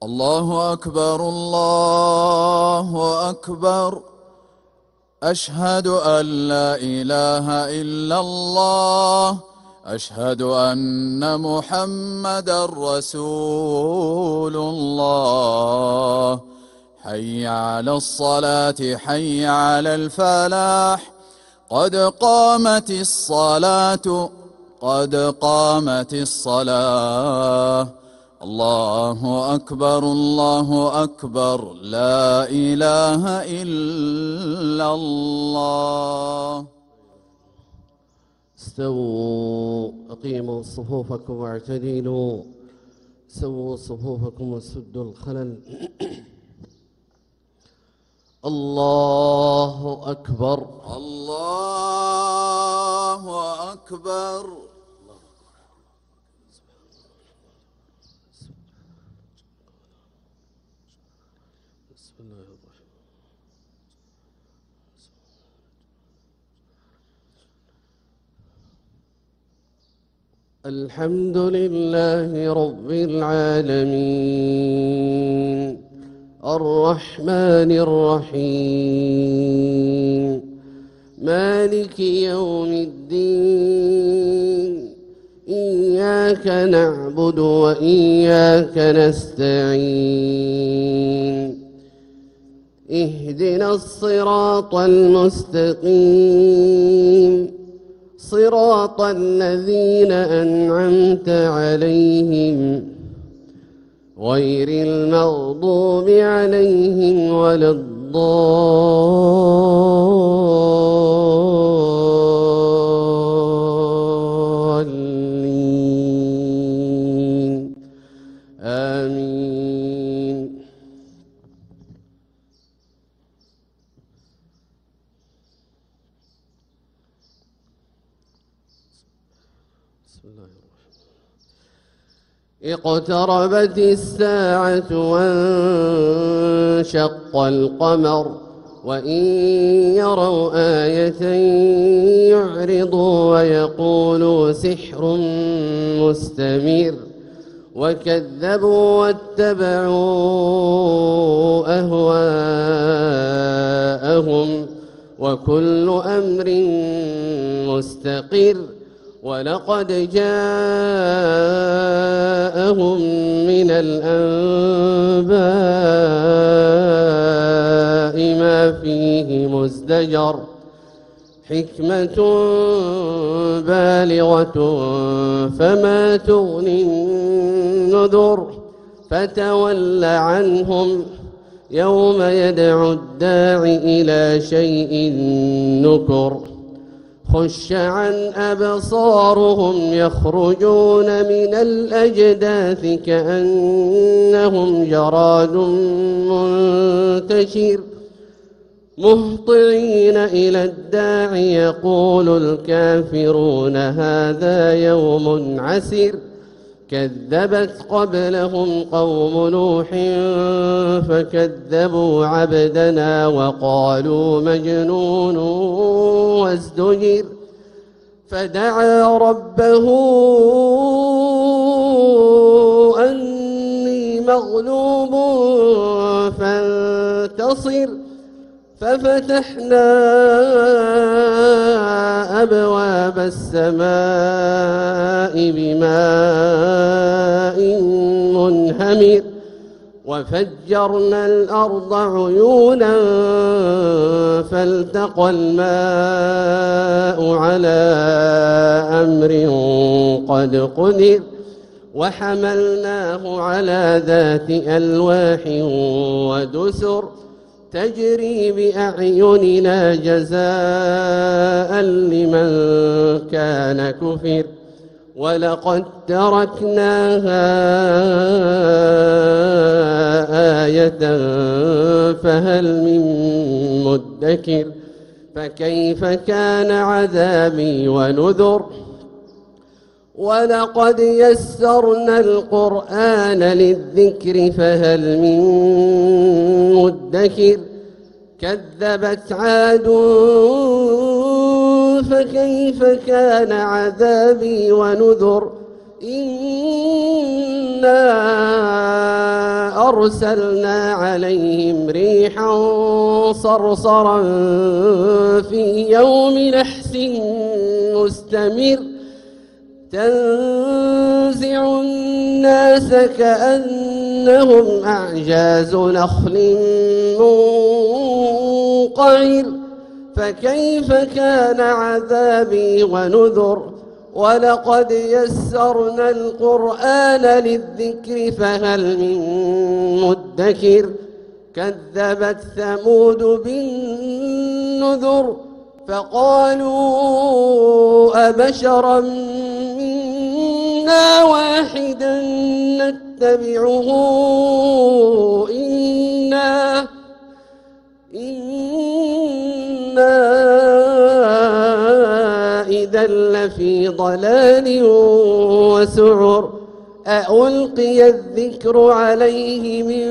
الله أكبر الله أكبر. أشهد أن لا إله إلا الله. أشهد أن محمدا رسول الله. حي على الصلاة حي على الفلاح. قد قامت الصلاة قد قامت الصلاة. الله أكبر الله أكبر. لا إله إلا الله. استووا، أقيموا صفوفكم واعتدلوا، سووا صفوفكم وسدوا الخلل. الله أكبر الله أكبر. بسم الله الرحمن الرحيم. الحمد لله رب العالمين، الرحمن الرحيم، مالك يوم الدين. إياك نعبد وإياك نستعين. اهدنا الصراط المستقيم، صراط الذين أنعمت عليهم غير المغضوب عليهم ولا الضالين. آمين. بسم الله الرحمن الرحيم. اقتربت الساعة وانشق القمر، وإن يروا آية يعرضوا ويقولوا سحر مستمر، وكذبوا واتبعوا أهواءهم، وكل أمر مستقر. ولقد جاءهم من الأنباء ما فيه مزدجر، حكمة بالغة فما تغني النذر. فتول عنهم يوم يدعو الداع إلى شيء نكر. خش عن أبصارهم يخرجون من الأجداث كأنهم جراد منتشر، مهطعين إلى الداع يقول الكافرون هذا يوم عسر. كذبت قبلهم قوم نوح فكذبوا عبدنا وقالوا مجنون وازدجر. فدعا ربه أني مغلوب فانتصر. ففتحنا أبواب السماء بماء منهمر، وفجرنا الأرض عيونا فالتقى الماء على أمر قد قدر. وحملناه على ذات ألواح ودسر، تجري بأعيننا جزاء لمن كان كفر. ولقد تركناها آية فهل من مدكر. فكيف كان عذابي ونذر. ولقد يسرنا القرآن للذكر فهل من مدكر. كذبت عاد فكيف كان عذابي ونذر. إنا أرسلنا عليهم ريحا صرصرا في يوم نحس مستمر تنزع الناس كأنهم أعجاز نخل منقعر فكيف كان عذابي ونذر ولقد يسرنا القرآن للذكر فهل من مدكر كذبت ثمود بالنذر فقالوا أبشرا منا واحدا نتبعه إنا إذا لفي ضلال وسعر أألقي الذكر عليه من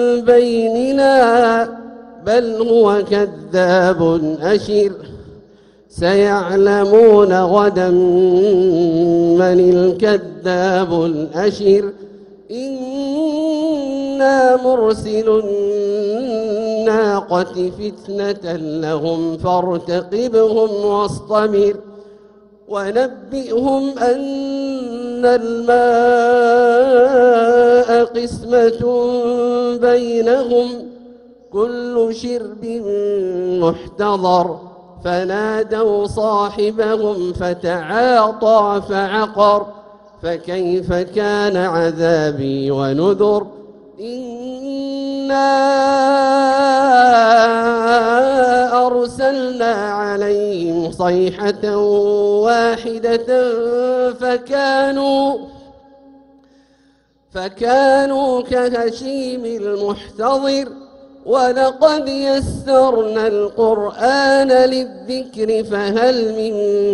بيننا بل هو كذاب أشر سيعلمون غدا من الكذاب الأشر إنا مرسل الناقة فتنة لهم فارتقبهم واصطبر ونبئهم أن الماء قسمة بينهم كل شرب محتضر فنادوا صاحبهم فتعاطى فعقر فكيف كان عذابي ونذر إنا أرسلنا عليهم صيحة واحدة فكانوا كهشيم المحتضر ولقد يسرنا القرآن للذكر فهل من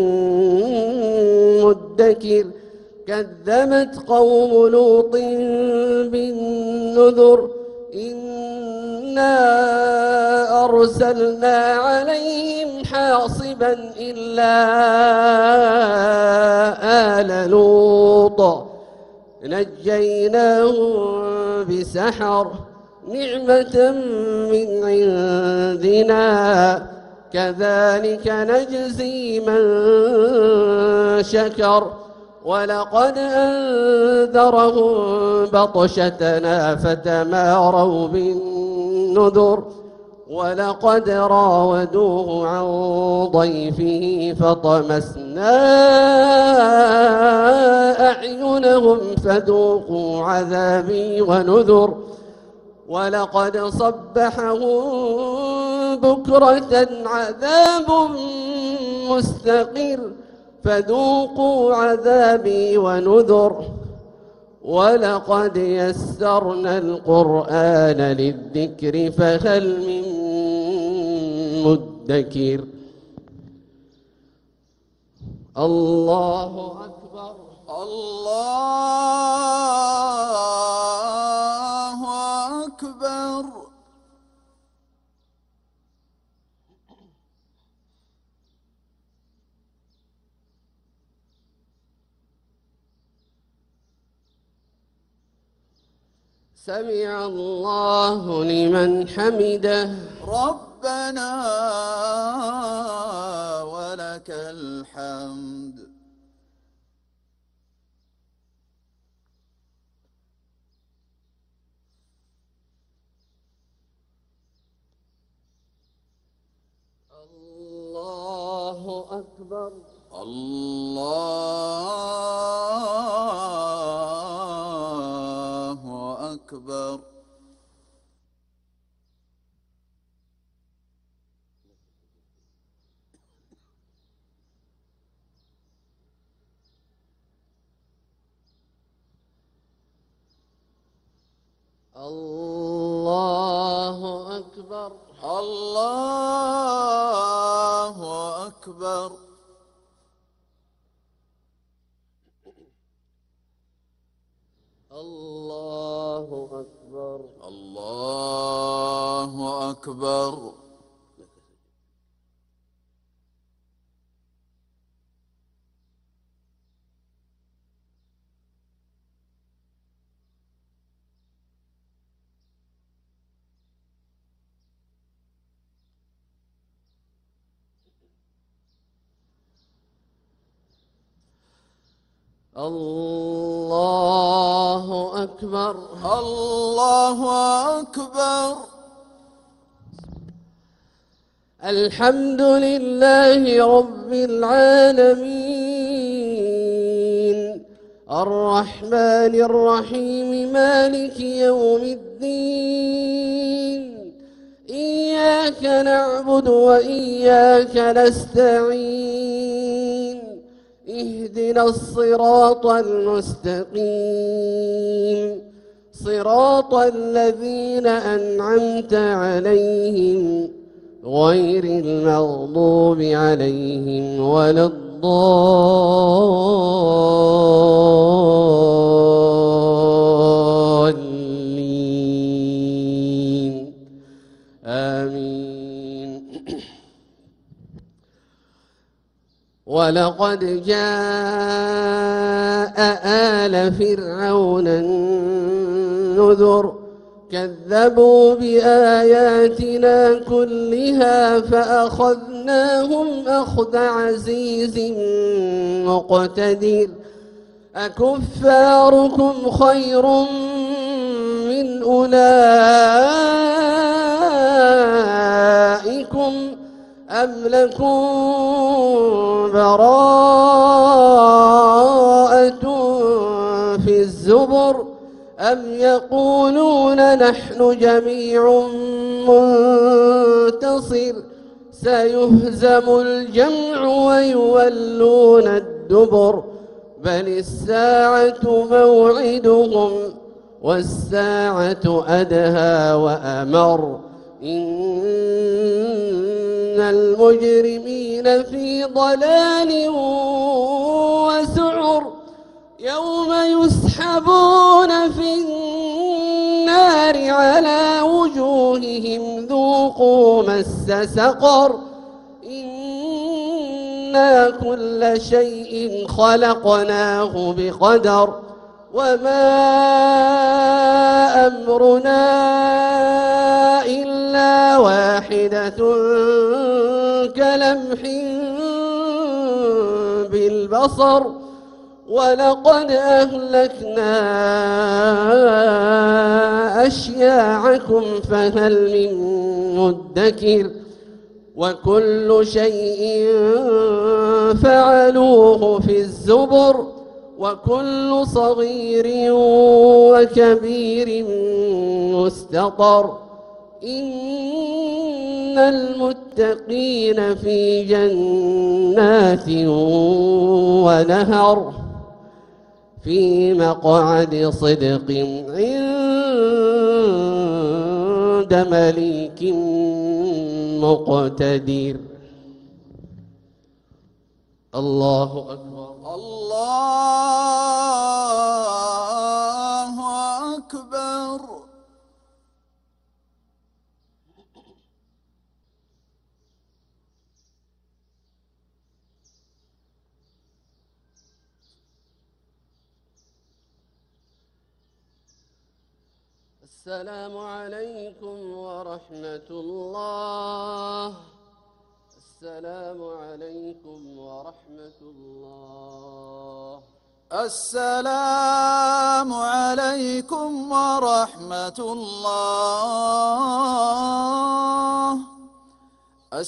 مدكر كذبت قوم لوط بالنذر إنا أرسلنا عليهم حاصبا إلا آل لوط نجيناهم بسحر نعمة من عندنا كذلك نجزي من شكر ولقد أنذرهم بطشتنا فتماروا بالنذر ولقد راودوه عن ضيفه فطمسنا أعينهم فذوقوا عذابي ونذر ولقد صبحهم بكرة عذاب مستقر فذوقوا عذابي ونذر ولقد يسرنا القرآن للذكر فهل من مدكر الله أكبر الله أكبر سمع الله لمن حمده ربنا ولك الحمد الله أكبر الله أكبر الله أكبر الله أكبر الله أكبر الله أكبر الله أكبر. الله أكبر. الحمد لله رب العالمين الرحمن الرحيم مالك يوم الدين إياك نعبد وإياك نستعين اهدنا الصراط المستقيم صراط الذين أنعمت عليهم غير المغضوب عليهم ولا الضالين آمين. ولقد جاء آل فرعون النذر كذبوا بآياتنا كلها فأخذناهم أخذ عزيز مقتدر أكفاركم خير من أولئكم أم لكم براءة في الزبر أم يقولون نحن جميع منتصر سيهزم الجمع ويولون الدبر بل الساعة موعدهم والساعة أدهى وأمر إن المجرمين في ضلال وسعر يوم يسحبون في النار على وجوههم ذوقوا مس سقر إنا كل شيء خلقناه بقدر وما أمرنا إلا واحدة كلمح بالبصر ولقد أهلكنا أشياعكم فهل من مدكر وكل شيء فعلوه في الزبر وكل صغير وكبير مستطر إن المتقين في جنات ونهر في مقعد صدق عند مليك مقتدر. الله أكبر. الله أكبر. السلام عليكم ورحمة الله. السلام عليكم ورحمة الله. السلام عليكم ورحمة الله.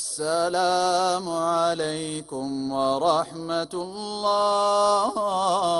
السلام عليكم ورحمة الله.